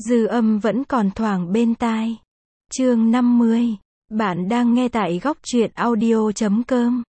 Dư âm vẫn còn thoảng bên tai. Chương 50. Bạn đang nghe tại góc truyện audio.com.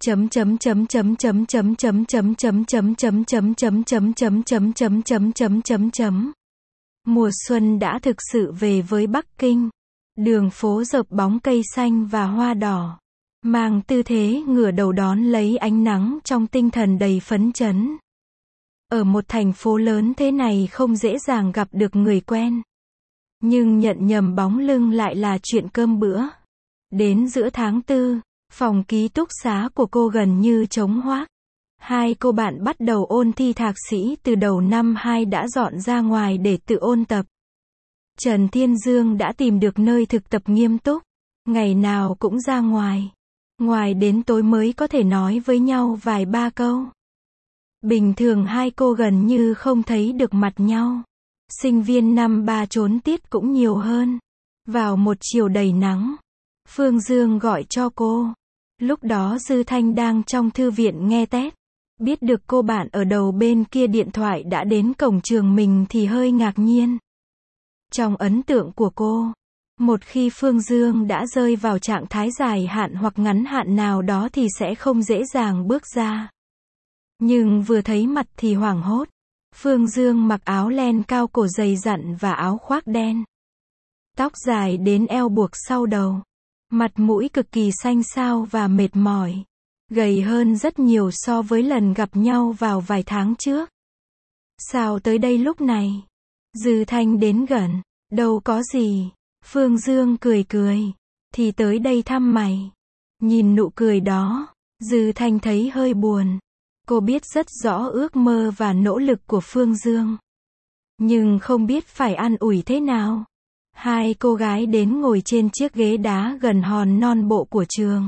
Mùa xuân đã thực sự về với Bắc Kinh. Đường phố rợp bóng cây xanh và hoa đỏ, mang tư thế ngửa đầu đón lấy ánh nắng trong tinh thần đầy phấn chấn. Ở một thành phố lớn thế này không dễ dàng gặp được người quen, nhưng nhận nhầm bóng lưng lại là chuyện cơm bữa. Đến giữa tháng 4, phòng ký túc xá của cô gần như trống hoác. Hai cô bạn bắt đầu ôn thi thạc sĩ từ đầu năm 2 đã dọn ra ngoài để tự ôn tập. Trần Thiên Dương đã tìm được nơi thực tập nghiêm túc, ngày nào cũng ra ngoài đến tối mới có thể nói với nhau vài ba câu. Bình thường hai cô gần như không thấy được mặt nhau. Sinh viên năm 3 trốn tiết cũng nhiều hơn. Vào một chiều đầy nắng, Phương Dương gọi cho cô. Lúc đó Dư Thanh đang trong thư viện nghe tét. Biết được cô bạn ở đầu bên kia điện thoại đã đến cổng trường mình thì hơi ngạc nhiên. Trong ấn tượng của cô, một khi Phương Dương đã rơi vào trạng thái dài hạn hoặc ngắn hạn nào đó thì sẽ không dễ dàng bước ra. Nhưng vừa thấy mặt thì hoảng hốt. Phương Dương mặc áo len cao cổ dày dặn và áo khoác đen. Tóc dài đến eo buộc sau đầu. Mặt mũi cực kỳ xanh xao và mệt mỏi. Gầy hơn rất nhiều so với lần gặp nhau vào vài tháng trước. Sao tới đây lúc này? Dư Thanh đến gần. Đâu có gì. Phương Dương cười. Thì tới đây thăm mày. Nhìn nụ cười đó, Dư Thanh thấy hơi buồn. Cô biết rất rõ ước mơ và nỗ lực của Phương Dương, nhưng không biết phải an ủi thế nào. Hai cô gái đến ngồi trên chiếc ghế đá gần hòn non bộ của trường.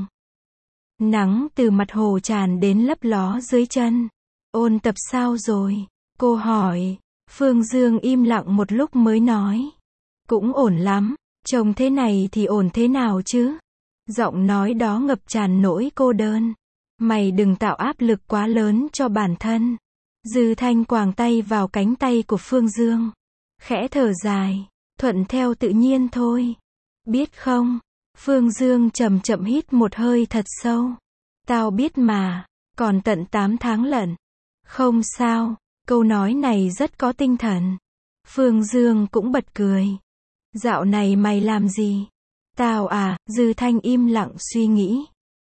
Nắng từ mặt hồ tràn đến lấp ló dưới chân. Ôn tập sao rồi? Cô hỏi. Phương Dương im lặng một lúc mới nói. Cũng ổn lắm. Trông thế này thì ổn thế nào chứ? Giọng nói đó ngập tràn nỗi cô đơn. Mày đừng tạo áp lực quá lớn cho bản thân. Dư Thanh quàng tay vào cánh tay của Phương Dương. Khẽ thở dài. Thuận theo tự nhiên thôi. Biết không? Phương Dương chậm chậm hít một hơi thật sâu. Tao biết mà. Còn tận 8 tháng lận. Không sao. Câu nói này rất có tinh thần. Phương Dương cũng bật cười. Dạo này mày làm gì? Tao à? Dư Thanh im lặng suy nghĩ.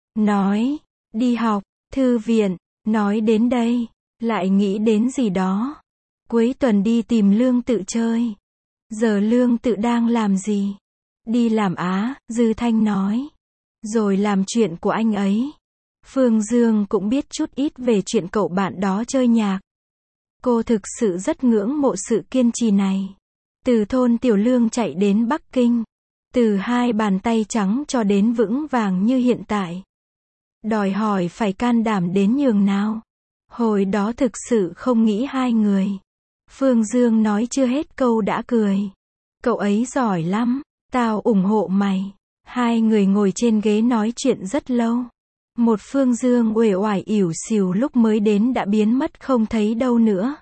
Nói. Đi học, thư viện. Nói đến đây, lại nghĩ đến gì đó. Cuối tuần đi tìm Lương Tự chơi. Giờ Lương Tự đang làm gì? Đi làm á, Dư Thanh nói. Rồi làm chuyện của anh ấy. Phương Dương cũng biết chút ít về chuyện cậu bạn đó chơi nhạc. Cô thực sự rất ngưỡng mộ sự kiên trì này. Từ thôn Tiểu Lương chạy đến Bắc Kinh. Từ hai bàn tay trắng cho đến vững vàng như hiện tại. Đòi hỏi phải can đảm đến nhường nào. Hồi đó thực sự không nghĩ hai người. Phương Dương nói chưa hết câu đã cười. Cậu ấy giỏi lắm. Tao ủng hộ mày. Hai người ngồi trên ghế nói chuyện rất lâu. Một Phương Dương uể oải ỉu xìu lúc mới đến đã biến mất không thấy đâu nữa.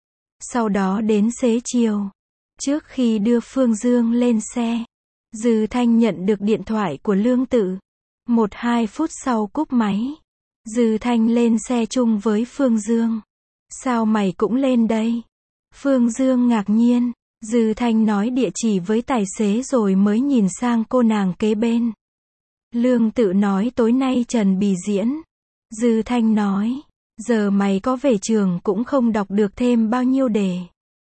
Sau đó đến xế chiều. Trước khi đưa Phương Dương lên xe, Dư Thanh nhận được điện thoại của Lương Tự. 1-2 phút sau cúp máy. Dư Thanh lên xe chung với Phương Dương. Sao mày cũng lên đây? Phương Dương ngạc nhiên. Dư Thanh nói địa chỉ với tài xế rồi mới nhìn sang cô nàng kế bên. Lương Tự nói tối nay Trần Bì diễn. Dư Thanh nói. Giờ mày có về trường cũng không đọc được thêm bao nhiêu đề.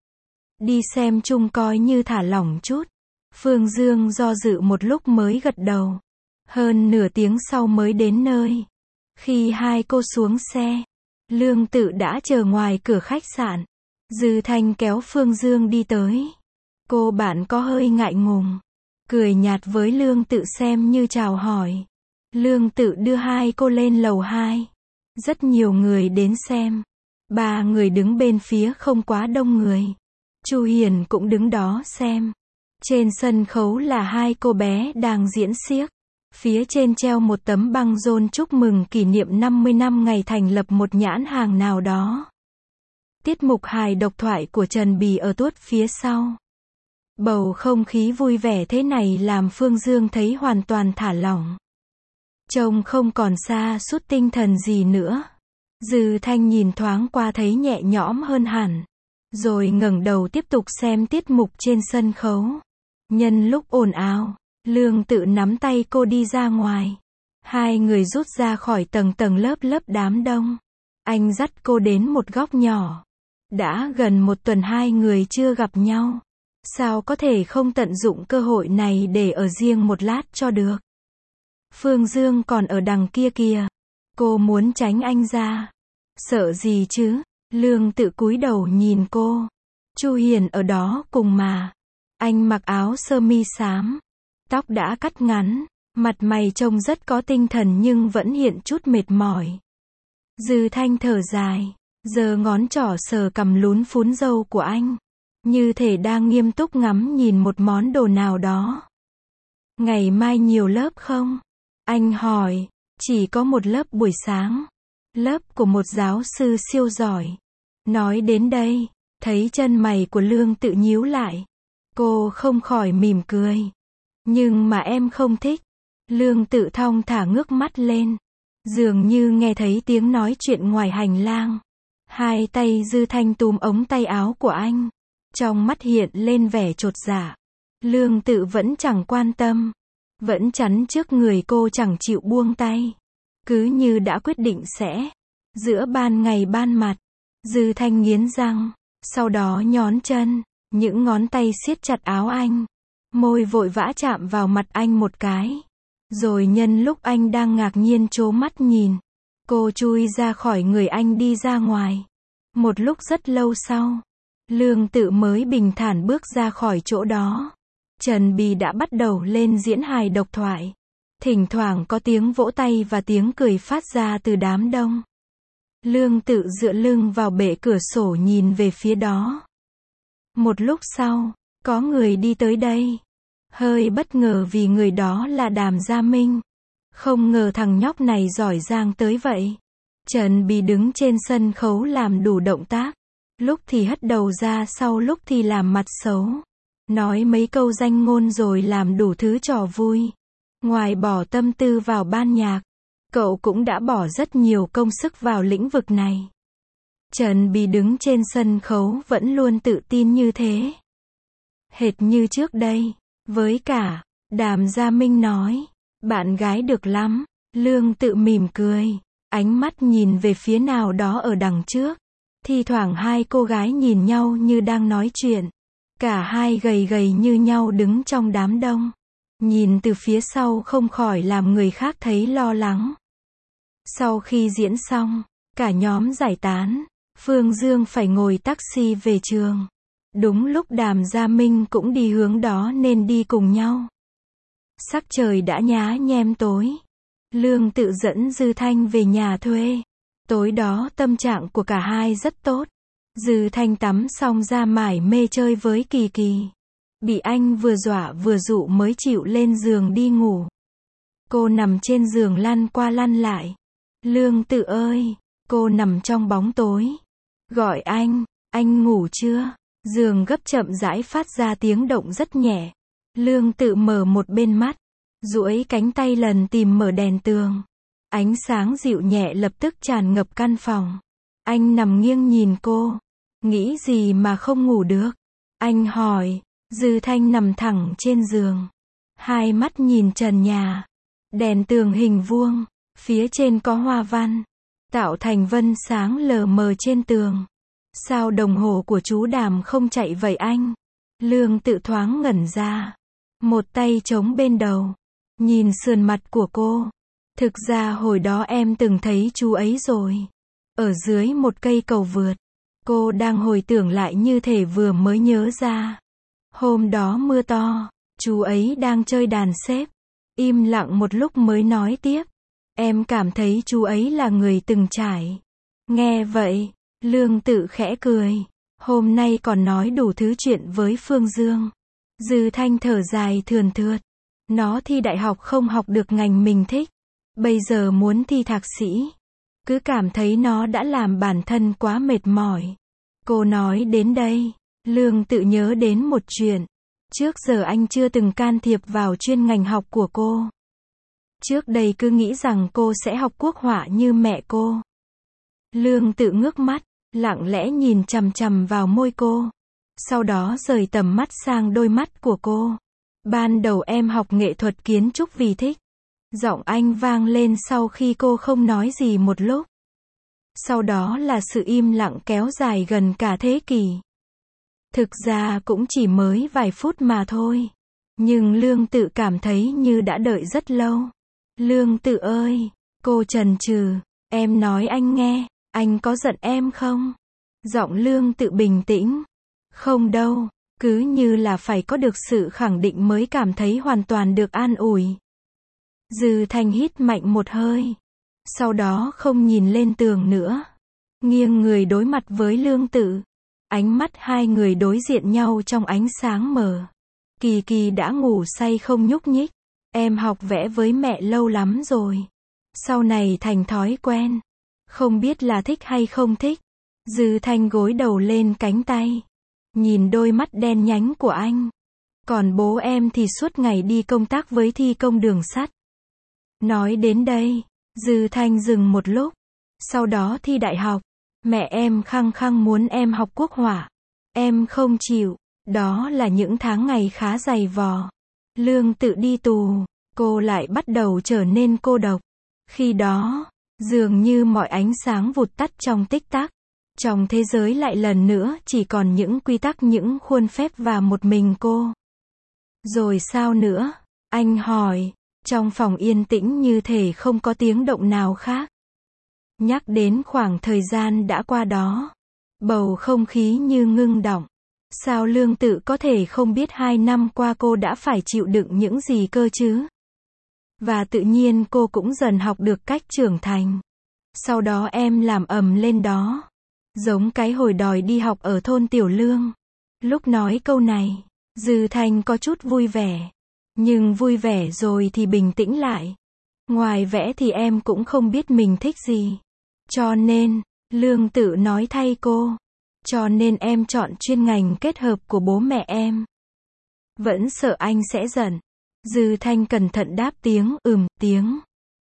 Đi xem chung coi như thả lỏng chút. Phương Dương do dự một lúc mới gật đầu. Hơn nửa tiếng sau mới đến nơi. Khi hai cô xuống xe, Lương Tự đã chờ ngoài cửa khách sạn. Dư Thanh kéo Phương Dương đi tới. Cô bạn có hơi ngại ngùng, cười nhạt với Lương Tự xem như chào hỏi. Lương Tự đưa hai cô lên lầu 2. Rất nhiều người đến xem. 3 người đứng bên phía không quá đông người. Chu Hiền cũng đứng đó xem. Trên sân khấu là hai cô bé đang diễn xiếc. Phía trên treo một tấm băng rôn chúc mừng kỷ niệm 50 năm ngày thành lập một nhãn hàng nào đó. Tiết mục hài độc thoại của Trần Bì ở tuốt phía sau. Bầu không khí vui vẻ thế này làm Phương Dương thấy hoàn toàn thả lỏng. Trông không còn sa sút tinh thần gì nữa. Dư Thanh nhìn thoáng qua thấy nhẹ nhõm hơn hẳn. Rồi ngẩng đầu tiếp tục xem tiết mục trên sân khấu. Nhân lúc ồn ào, Lương Tự nắm tay cô đi ra ngoài. Hai người rút ra khỏi tầng tầng lớp lớp đám đông. Anh dắt cô đến một góc nhỏ. Đã gần một tuần hai người chưa gặp nhau. Sao có thể không tận dụng cơ hội này để ở riêng một lát cho được. Phương Dương còn ở đằng kia kìa. Cô muốn tránh anh ra. Sợ gì chứ? Lương Tự cúi đầu nhìn cô. Chu Hiền ở đó cùng mà. Anh mặc áo sơ mi xám. Tóc đã cắt ngắn. Mặt mày trông rất có tinh thần nhưng vẫn hiện chút mệt mỏi. Dư Thanh thở dài. Giơ ngón trỏ sờ cằm lún phún râu của anh. Như thể đang nghiêm túc ngắm nhìn một món đồ nào đó. Ngày mai nhiều lớp không? Anh hỏi. Chỉ có một lớp buổi sáng. Lớp của một giáo sư siêu giỏi. Nói đến đây, thấy chân mày của Lương Tự nhíu lại. Cô không khỏi mỉm cười. Nhưng mà em không thích. Lương Tự thong thả ngước mắt lên. Dường như nghe thấy tiếng nói chuyện ngoài hành lang. Hai tay Dư Thanh túm ống tay áo của anh. Trong mắt hiện lên vẻ chột dạ. Lương Tự vẫn chẳng quan tâm. Vẫn chắn trước người cô chẳng chịu buông tay. Cứ như đã quyết định sẽ. Giữa ban ngày ban mặt. Dư Thanh nghiến răng. Sau đó nhón chân. Những ngón tay siết chặt áo anh. Môi vội vã chạm vào mặt anh một cái. Rồi nhân lúc anh đang ngạc nhiên trố mắt nhìn. Cô chui ra khỏi người anh đi ra ngoài. Một lúc rất lâu sau. Lương Tự mới bình thản bước ra khỏi chỗ đó. Trần Bì đã bắt đầu lên diễn hài độc thoại. Thỉnh thoảng có tiếng vỗ tay và tiếng cười phát ra từ đám đông. Lương Tự dựa lưng vào bệ cửa sổ nhìn về phía đó. Một lúc sau, có người đi tới đây. Hơi bất ngờ vì người đó là Đàm Gia Minh. Không ngờ thằng nhóc này giỏi giang tới vậy. Trần Bì đứng trên sân khấu làm đủ động tác. Lúc thì hất đầu ra sau lúc thì làm mặt xấu. Nói mấy câu danh ngôn rồi làm đủ thứ trò vui. Ngoài bỏ tâm tư vào ban nhạc, cậu cũng đã bỏ rất nhiều công sức vào lĩnh vực này. Trần Bì đứng trên sân khấu vẫn luôn tự tin như thế. Hệt như trước đây. Với cả, Đàm Gia Minh nói, bạn gái được lắm. Lương Tự mỉm cười. Ánh mắt nhìn về phía nào đó ở đằng trước. Thi thoảng hai cô gái nhìn nhau như đang nói chuyện. Cả hai gầy gầy như nhau đứng trong đám đông. Nhìn từ phía sau không khỏi làm người khác thấy lo lắng. Sau khi diễn xong, cả nhóm giải tán. Phương Dương phải ngồi taxi về trường. Đúng lúc Đàm Gia Minh cũng đi hướng đó nên đi cùng nhau. Sắc trời đã nhá nhem tối. Lương Tự dẫn Dư Thanh về nhà thuê. Tối đó tâm trạng của cả hai rất tốt. Dư Thanh tắm xong ra mải mê chơi với Kỳ Kỳ. Bị anh vừa dọa vừa dụ mới chịu lên giường đi ngủ. Cô nằm trên giường lăn qua lăn lại. Lương Tự ơi, cô nằm trong bóng tối. Gọi anh ngủ chưa? Giường gấp chậm rãi phát ra tiếng động rất nhẹ. Lương Tự mở một bên mắt. Duỗi cánh tay lần tìm mở đèn tường. Ánh sáng dịu nhẹ lập tức tràn ngập căn phòng. Anh nằm nghiêng nhìn cô. Nghĩ gì mà không ngủ được? Anh hỏi. Dư Thanh nằm thẳng trên giường. Hai mắt nhìn trần nhà. Đèn tường hình vuông. Phía trên có hoa văn. Tạo thành vân sáng lờ mờ trên tường. Sao đồng hồ của chú Đàm không chạy vậy anh? Lương Tự thoáng ngẩn ra. Một tay chống bên đầu. Nhìn sườn mặt của cô. Thực ra hồi đó em từng thấy chú ấy rồi. Ở dưới một cây cầu vượt. Cô đang hồi tưởng lại như thể vừa mới nhớ ra. Hôm đó mưa to. Chú ấy đang chơi đàn xếp. Im lặng một lúc mới nói tiếp. Em cảm thấy chú ấy là người từng trải. Nghe vậy, Lương Tự khẽ cười. Hôm nay còn nói đủ thứ chuyện với Phương Dương. Dư Thanh thở dài thườn thượt. Nó thi đại học không học được ngành mình thích. Bây giờ muốn thi thạc sĩ. Cứ cảm thấy nó đã làm bản thân quá mệt mỏi. Cô nói đến đây. Lương Tự nhớ đến một chuyện. Trước giờ anh chưa từng can thiệp vào chuyên ngành học của cô. Trước đây cứ nghĩ rằng cô sẽ học quốc họa như mẹ cô. Lương Tự ngước mắt, lặng lẽ nhìn chằm chằm vào môi cô. Sau đó rời tầm mắt sang đôi mắt của cô. Ban đầu em học nghệ thuật kiến trúc vì thích. Giọng anh vang lên sau khi cô không nói gì một lúc. Sau đó là sự im lặng kéo dài gần cả thế kỷ. Thực ra cũng chỉ mới vài phút mà thôi. Nhưng Lương Tự cảm thấy như đã đợi rất lâu. Lương Tự ơi, cô chần chừ, em nói anh nghe, anh có giận em không? Giọng Lương Tự bình tĩnh. Không đâu, cứ như là phải có được sự khẳng định mới cảm thấy hoàn toàn được an ủi. Dư Thanh hít mạnh một hơi. Sau đó không nhìn lên tường nữa. Nghiêng người đối mặt với Lương Tự. Ánh mắt hai người đối diện nhau trong ánh sáng mờ. Kỳ Kỳ đã ngủ say không nhúc nhích. Em học vẽ với mẹ lâu lắm rồi. Sau này thành thói quen. Không biết là thích hay không thích. Dư Thanh gối đầu lên cánh tay. Nhìn đôi mắt đen nhánh của anh. Còn bố em thì suốt ngày đi công tác với thi công đường sắt. Nói đến đây, Dư Thanh dừng một lúc. Sau đó thi đại học. Mẹ em khăng khăng muốn em học quốc họa. Em không chịu. Đó là những tháng ngày khá dày vò. Lương Tự đi tù, cô lại bắt đầu trở nên cô độc. Khi đó, dường như mọi ánh sáng vụt tắt trong tích tắc. Trong thế giới lại lần nữa chỉ còn những quy tắc, những khuôn phép và một mình cô. Rồi sao nữa? Anh hỏi. Trong phòng yên tĩnh như thể không có tiếng động nào khác. Nhắc đến khoảng thời gian đã qua đó. Bầu không khí như ngưng đọng. Sao Lương Tự có thể không biết 2 năm qua cô đã phải chịu đựng những gì cơ chứ? Và tự nhiên cô cũng dần học được cách trưởng thành. Sau đó em làm ầm lên đó. Giống cái hồi đòi đi học ở thôn Tiểu Lương. Lúc nói câu này, Dư Thanh có chút vui vẻ. Nhưng vui vẻ rồi thì bình tĩnh lại. Ngoài vẽ thì em cũng không biết mình thích gì. Cho nên, Lương Tự nói thay cô. Cho nên em chọn chuyên ngành kết hợp của bố mẹ em. Vẫn sợ anh sẽ giận. Dư Thanh cẩn thận đáp tiếng tiếng.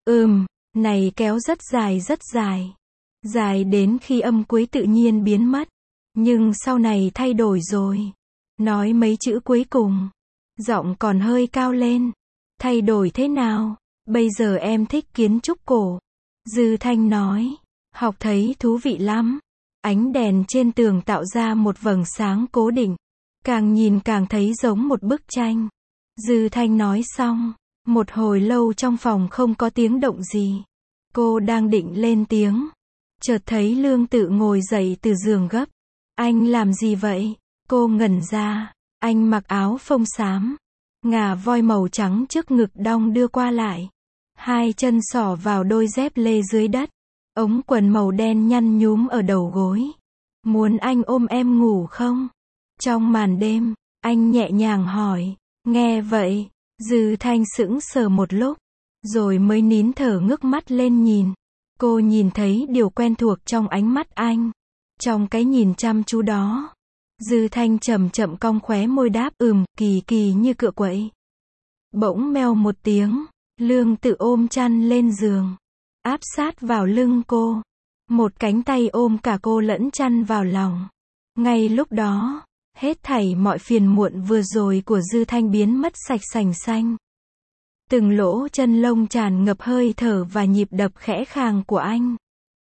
Này kéo rất dài. Dài đến khi âm cuối tự nhiên biến mất. Nhưng sau này thay đổi rồi. Nói mấy chữ cuối cùng. Giọng còn hơi cao lên. Thay đổi thế nào? Bây giờ em thích kiến trúc cổ. Dư Thanh nói. Học thấy thú vị lắm. Ánh đèn trên tường tạo ra một vầng sáng cố định. Càng nhìn càng thấy giống một bức tranh. Dư Thanh nói xong. Một hồi lâu trong phòng không có tiếng động gì. Cô đang định lên tiếng. Chợt thấy Lương Tự ngồi dậy từ giường gấp. Anh làm gì vậy? Cô ngẩn ra. Anh mặc áo phông xám. Ngà voi màu trắng trước ngực đong đưa qua lại. Hai chân xỏ vào đôi dép lê dưới đất. Ống quần màu đen nhăn nhúm ở đầu gối. Muốn anh ôm em ngủ không? Trong màn đêm, anh nhẹ nhàng hỏi. Nghe vậy, Dư Thanh sững sờ một lúc. Rồi mới nín thở ngước mắt lên nhìn. Cô nhìn thấy điều quen thuộc trong ánh mắt anh. Trong cái nhìn chăm chú đó. Dư Thanh chậm chậm cong khóe môi đáp Kỳ Kỳ như cựa quậy. Bỗng meo một tiếng. Lương Tự ôm chăn lên giường. Áp sát vào lưng cô. Một cánh tay ôm cả cô lẫn chăn vào lòng. Ngay lúc đó, hết thảy mọi phiền muộn vừa rồi của Dư Thanh biến mất sạch sành xanh. Từng lỗ chân lông tràn ngập hơi thở và nhịp đập khẽ khàng của anh.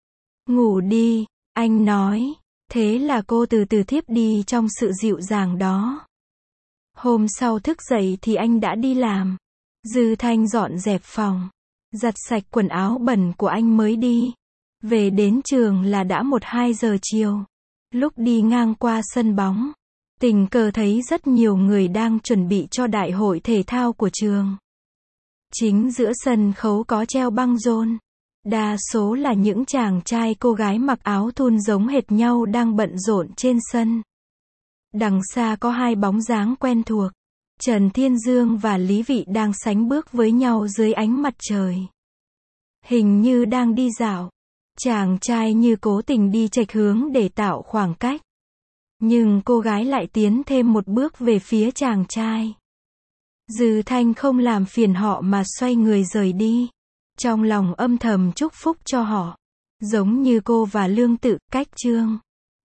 Ngủ đi, anh nói. Thế là cô từ từ thiếp đi trong sự dịu dàng đó. Hôm sau thức dậy thì anh đã đi làm. Dư Thanh dọn dẹp phòng. Giặt sạch quần áo bẩn của anh mới đi. Về đến trường là đã 1-2 giờ chiều. Lúc đi ngang qua sân bóng, tình cờ thấy rất nhiều người đang chuẩn bị cho đại hội thể thao của trường. Chính giữa sân khấu có treo băng rôn. Đa số là những chàng trai cô gái mặc áo thun giống hệt nhau đang bận rộn trên sân. Đằng xa có hai bóng dáng quen thuộc. Trần Thiên Dương và Lý Vị đang sánh bước với nhau dưới ánh mặt trời. Hình như đang đi dạo. Chàng trai như cố tình đi chệch hướng để tạo khoảng cách. Nhưng cô gái lại tiến thêm một bước về phía chàng trai. Dư Thanh không làm phiền họ mà xoay người rời đi. Trong lòng âm thầm chúc phúc cho họ. Giống như cô và Lương Tự, Cách Chương.